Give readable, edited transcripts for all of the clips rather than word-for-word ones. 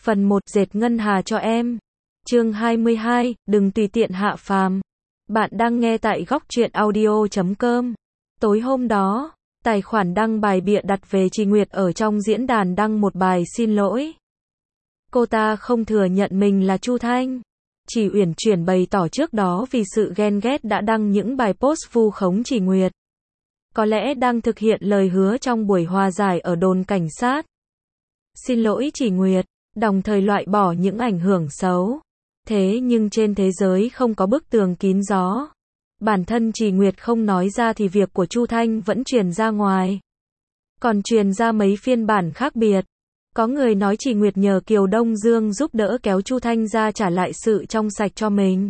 Phần 1 dệt ngân hà cho em. Chương 22, đừng tùy tiện hạ phàm. Bạn đang nghe tại góc truyện audio.com. Tối hôm đó, tài khoản đăng bài bịa đặt về Trì Nguyệt ở trong diễn đàn đăng một bài xin lỗi. Cô ta không thừa nhận mình là Chu Thanh. Chỉ uyển chuyển bày tỏ trước đó vì sự ghen ghét đã đăng những bài post vu khống Trì Nguyệt. Có lẽ đang thực hiện lời hứa trong buổi hòa giải ở đồn cảnh sát. Xin lỗi Trì Nguyệt, đồng thời loại bỏ những ảnh hưởng xấu. Thế nhưng trên thế giới không có bức tường kín gió. Bản thân Trì Nguyệt không nói ra thì việc của Chu Thanh vẫn truyền ra ngoài. Còn truyền ra mấy phiên bản khác biệt. Có người nói Trì Nguyệt nhờ Kiều Đông Dương giúp đỡ kéo Chu Thanh ra trả lại sự trong sạch cho mình.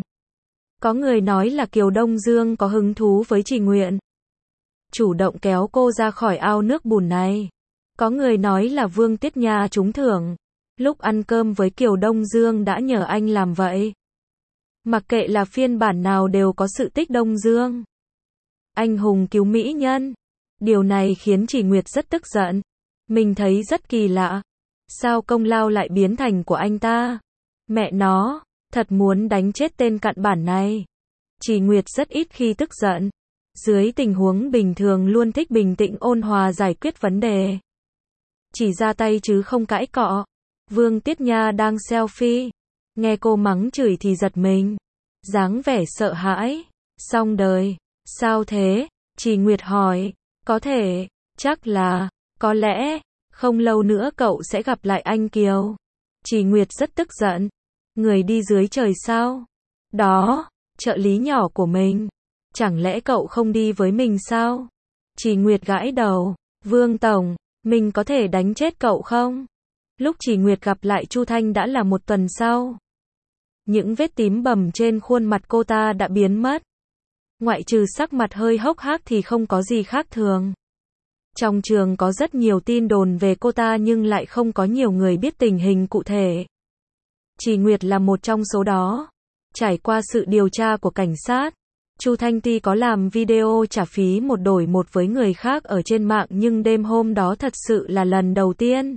Có người nói là Kiều Đông Dương có hứng thú với Trì Nguyệt, chủ động kéo cô ra khỏi ao nước bùn này. Có người nói là Vương Tiết Nha trúng thưởng. Lúc ăn cơm với Kiều Đông Dương đã nhờ anh làm vậy. Mặc kệ là phiên bản nào đều có sự tích Đông Dương. Anh hùng cứu mỹ nhân. Điều này khiến Trì Nguyệt rất tức giận. Mình thấy rất kỳ lạ. Sao công lao lại biến thành của anh ta? Mẹ nó, thật muốn đánh chết tên cặn bản này. Trì Nguyệt rất ít khi tức giận. Dưới tình huống bình thường luôn thích bình tĩnh ôn hòa giải quyết vấn đề. Chỉ ra tay chứ không cãi cọ. Vương Tiết Nha đang selfie. Nghe cô mắng chửi thì giật mình. Dáng vẻ sợ hãi. Xong đời. Sao thế? Trì Nguyệt hỏi. Có thể. Chắc là. Có lẽ. Không lâu nữa cậu sẽ gặp lại anh Kiều. Trì Nguyệt rất tức giận. Người đi dưới trời sao? Đó. Trợ lý nhỏ của mình. Chẳng lẽ cậu không đi với mình sao? Trì Nguyệt gãi đầu. Vương Tổng, mình có thể đánh chết cậu không? Lúc Trì Nguyệt gặp lại Chu Thanh đã là một tuần sau. Những vết tím bầm trên khuôn mặt cô ta đã biến mất. Ngoại trừ sắc mặt hơi hốc hác thì không có gì khác thường. Trong trường có rất nhiều tin đồn về cô ta nhưng lại không có nhiều người biết tình hình cụ thể. Trì Nguyệt là một trong số đó. Trải qua sự điều tra của cảnh sát, Chu Thanh Ti có làm video trả phí một đổi một với người khác ở trên mạng nhưng đêm hôm đó thật sự là lần đầu tiên.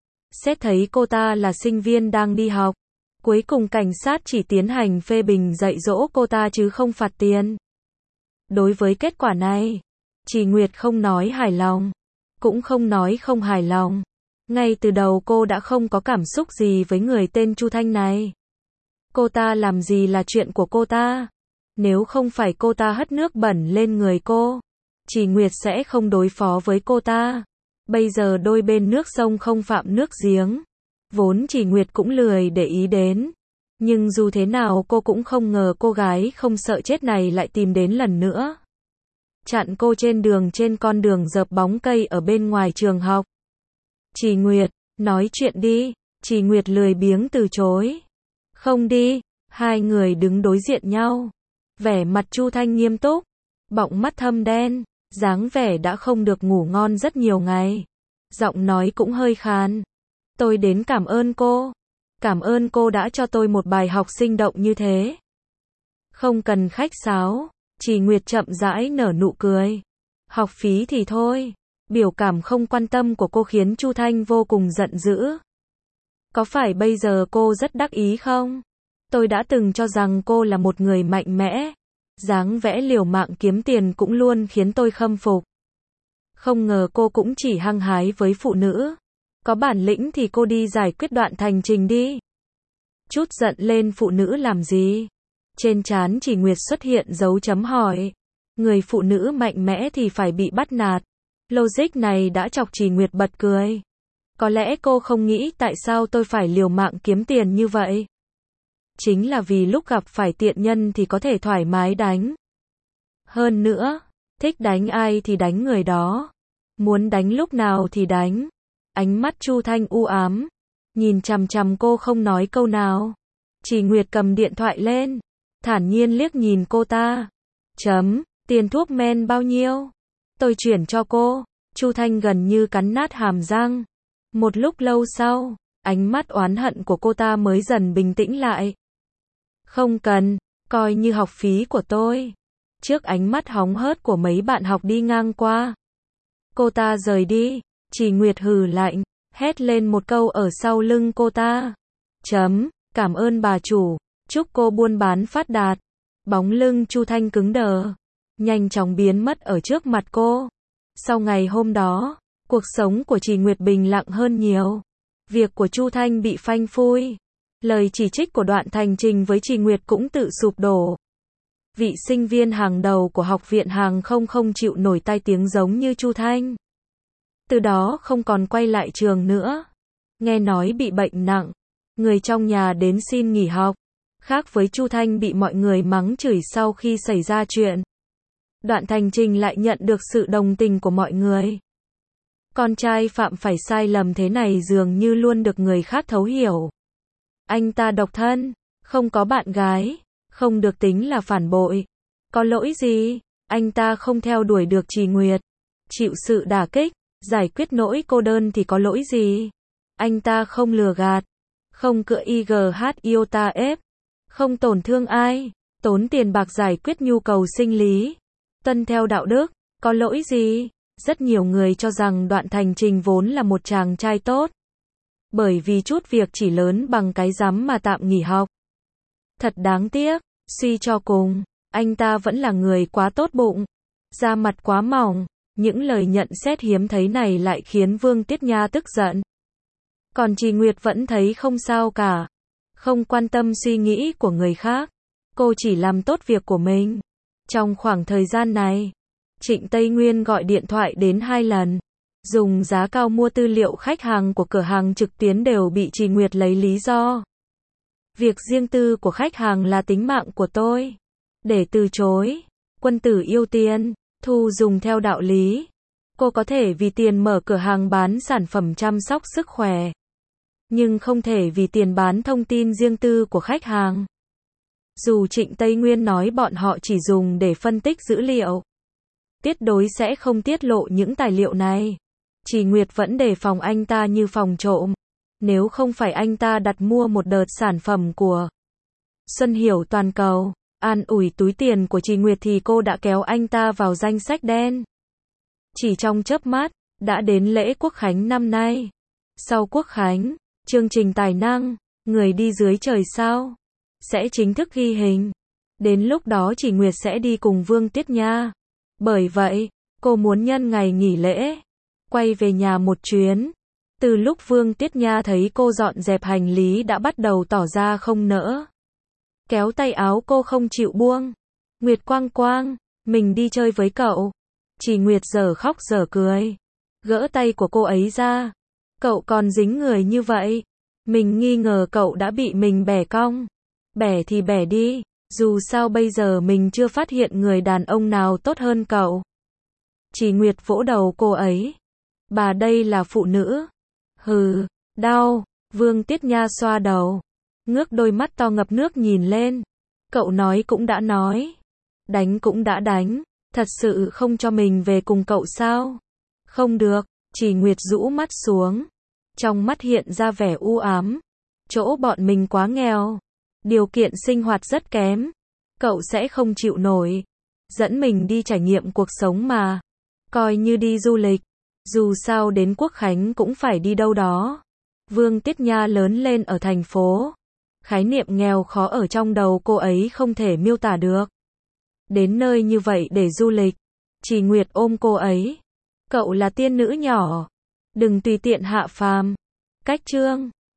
Xét thấy cô ta là sinh viên đang đi học. Cuối cùng cảnh sát chỉ tiến hành phê bình dạy dỗ cô ta chứ không phạt tiền. Đối với kết quả này, Trì Nguyệt không nói hài lòng, cũng không nói không hài lòng. Ngay từ đầu cô đã không có cảm xúc gì với người tên Chu Thanh này. Cô ta làm gì là chuyện của cô ta. Nếu không phải cô ta hất nước bẩn lên người cô, Trì Nguyệt sẽ không đối phó với cô ta. Bây giờ đôi bên nước sông không phạm nước giếng. Vốn Trì Nguyệt cũng lười để ý đến. Nhưng dù thế nào cô cũng không ngờ cô gái không sợ chết này lại tìm đến lần nữa. Chặn cô trên con đường dợp bóng cây ở bên ngoài trường học. Trì Nguyệt, nói chuyện đi. Trì Nguyệt lười biếng từ chối. Không đi. Hai người đứng đối diện nhau. Vẻ mặt Chu Thanh nghiêm túc. Bọng mắt thâm đen. Dáng vẻ đã không được ngủ ngon rất nhiều ngày. Giọng nói cũng hơi khàn. Tôi đến cảm ơn cô. Cảm ơn cô đã cho tôi một bài học sinh động như thế. Không cần khách sáo. Trì Nguyệt chậm rãi nở nụ cười. Học phí thì thôi. Biểu cảm không quan tâm của cô khiến Chu Thanh vô cùng giận dữ. Có phải bây giờ cô rất đắc ý không? Tôi đã từng cho rằng cô là một người mạnh mẽ. Dáng vẻ liều mạng kiếm tiền cũng luôn khiến tôi khâm phục. Không ngờ cô cũng chỉ hăng hái với phụ nữ. Có bản lĩnh thì cô đi giải quyết đoạn thành trình đi. Chút giận lên phụ nữ làm gì? Trên trán Trì Nguyệt xuất hiện dấu chấm hỏi. Người phụ nữ mạnh mẽ thì phải bị bắt nạt. Logic này đã chọc Trì Nguyệt bật cười. Có lẽ cô không nghĩ tại sao tôi phải liều mạng kiếm tiền như vậy. Chính là vì lúc gặp phải tiện nhân thì có thể thoải mái đánh. Hơn nữa, thích đánh ai thì đánh người đó. Muốn đánh lúc nào thì đánh. Ánh mắt Chu Thanh u ám. Nhìn chằm chằm cô không nói câu nào. Trì Nguyệt cầm điện thoại lên. Thản nhiên liếc nhìn cô ta. Tiền thuốc men bao nhiêu? Tôi chuyển cho cô. Chu Thanh gần như cắn nát hàm răng. Một lúc lâu sau, ánh mắt oán hận của cô ta mới dần bình tĩnh lại. Không cần, coi như học phí của tôi. Trước ánh mắt hóng hớt của mấy bạn học đi ngang qua, cô ta rời đi. Trì Nguyệt hừ lạnh, hét lên một câu ở sau lưng cô ta. Cảm ơn bà chủ, chúc cô buôn bán phát đạt. Bóng lưng Chu Thanh cứng đờ, nhanh chóng biến mất ở trước mặt cô. Sau ngày hôm đó, cuộc sống của Trì Nguyệt bình lặng hơn nhiều. Việc của Chu Thanh bị phanh phui. Lời chỉ trích của Đoạn Thành Trình với Trì Nguyệt cũng tự sụp đổ. Vị sinh viên hàng đầu của học viện hàng không chịu nổi tai tiếng giống như Chu Thanh. Từ đó không còn quay lại trường nữa. Nghe nói bị bệnh nặng, người trong nhà đến xin nghỉ học. Khác với Chu Thanh bị mọi người mắng chửi sau khi xảy ra chuyện. Đoạn Thành Trình lại nhận được sự đồng tình của mọi người. Con trai phạm phải sai lầm thế này dường như luôn được người khác thấu hiểu. Anh ta độc thân, không có bạn gái, không được tính là phản bội. Có lỗi gì? Anh ta không theo đuổi được Trì Nguyệt, chịu sự đả kích, giải quyết nỗi cô đơn thì có lỗi gì? Anh ta không lừa gạt, không cựa IGH iota F, không tổn thương ai, tốn tiền bạc giải quyết nhu cầu sinh lý, tuân theo đạo đức, có lỗi gì? Rất nhiều người cho rằng Đoạn Thành Trình vốn là một chàng trai tốt. Bởi vì chút việc chỉ lớn bằng cái rắm mà tạm nghỉ học. Thật đáng tiếc, suy cho cùng, anh ta vẫn là người quá tốt bụng, da mặt quá mỏng. Những lời nhận xét hiếm thấy này lại khiến Vương Tiết Nha tức giận. Còn Trì Nguyệt vẫn thấy không sao cả, không quan tâm suy nghĩ của người khác. Cô chỉ làm tốt việc của mình. Trong khoảng thời gian này, Trịnh Tây Nguyên gọi điện thoại đến 2 lần. Dùng giá cao mua tư liệu khách hàng của cửa hàng trực tuyến đều bị Trì Nguyệt lấy lý do. Việc riêng tư của khách hàng là tính mạng của tôi. Để từ chối, quân tử yêu tiền, thu dùng theo đạo lý. Cô có thể vì tiền mở cửa hàng bán sản phẩm chăm sóc sức khỏe. Nhưng không thể vì tiền bán thông tin riêng tư của khách hàng. Dù Trịnh Tây Nguyên nói bọn họ chỉ dùng để phân tích dữ liệu, tuyệt đối sẽ không tiết lộ những tài liệu này. Trì Nguyệt vẫn đề phòng anh ta như phòng trộm. Nếu không phải anh ta đặt mua một đợt sản phẩm của Xuân Hiểu toàn cầu, an ủi túi tiền của Trì Nguyệt thì cô đã kéo anh ta vào danh sách đen. Chỉ trong chớp mắt, đã đến lễ Quốc Khánh năm nay. Sau Quốc Khánh, chương trình tài năng, người đi dưới trời sao, sẽ chính thức ghi hình. Đến lúc đó Trì Nguyệt sẽ đi cùng Vương Tiết Nha. Bởi vậy, cô muốn nhân ngày nghỉ lễ, quay về nhà một chuyến. Từ lúc Vương Tiết Nha thấy cô dọn dẹp hành lý đã bắt đầu tỏ ra không nỡ. Kéo tay áo cô không chịu buông. Nguyệt Quang Quang, mình đi chơi với cậu. Trì Nguyệt giờ khóc giờ cười. Gỡ tay của cô ấy ra. Cậu còn dính người như vậy. Mình nghi ngờ cậu đã bị mình bẻ cong. Bẻ thì bẻ đi. Dù sao bây giờ mình chưa phát hiện người đàn ông nào tốt hơn cậu. Trì Nguyệt vỗ đầu cô ấy. Bà đây là phụ nữ. Hừ, đau. Vương Tiết Nha xoa đầu. Ngước đôi mắt to ngập nước nhìn lên. Cậu nói cũng đã nói. Đánh cũng đã đánh. Thật sự không cho mình về cùng cậu sao? Không được. Trì Nguyệt rũ mắt xuống. Trong mắt hiện ra vẻ u ám. Chỗ bọn mình quá nghèo. Điều kiện sinh hoạt rất kém. Cậu sẽ không chịu nổi. Dẫn mình đi trải nghiệm cuộc sống mà. Coi như đi du lịch. Dù sao đến Quốc Khánh cũng phải đi đâu đó. Vương Tiết Nha lớn lên ở thành phố. Khái niệm nghèo khó ở trong đầu cô ấy không thể miêu tả được. Đến nơi như vậy để du lịch. Trì Nguyệt ôm cô ấy. Cậu là tiên nữ nhỏ. Đừng tùy tiện hạ phàm. Cách chương.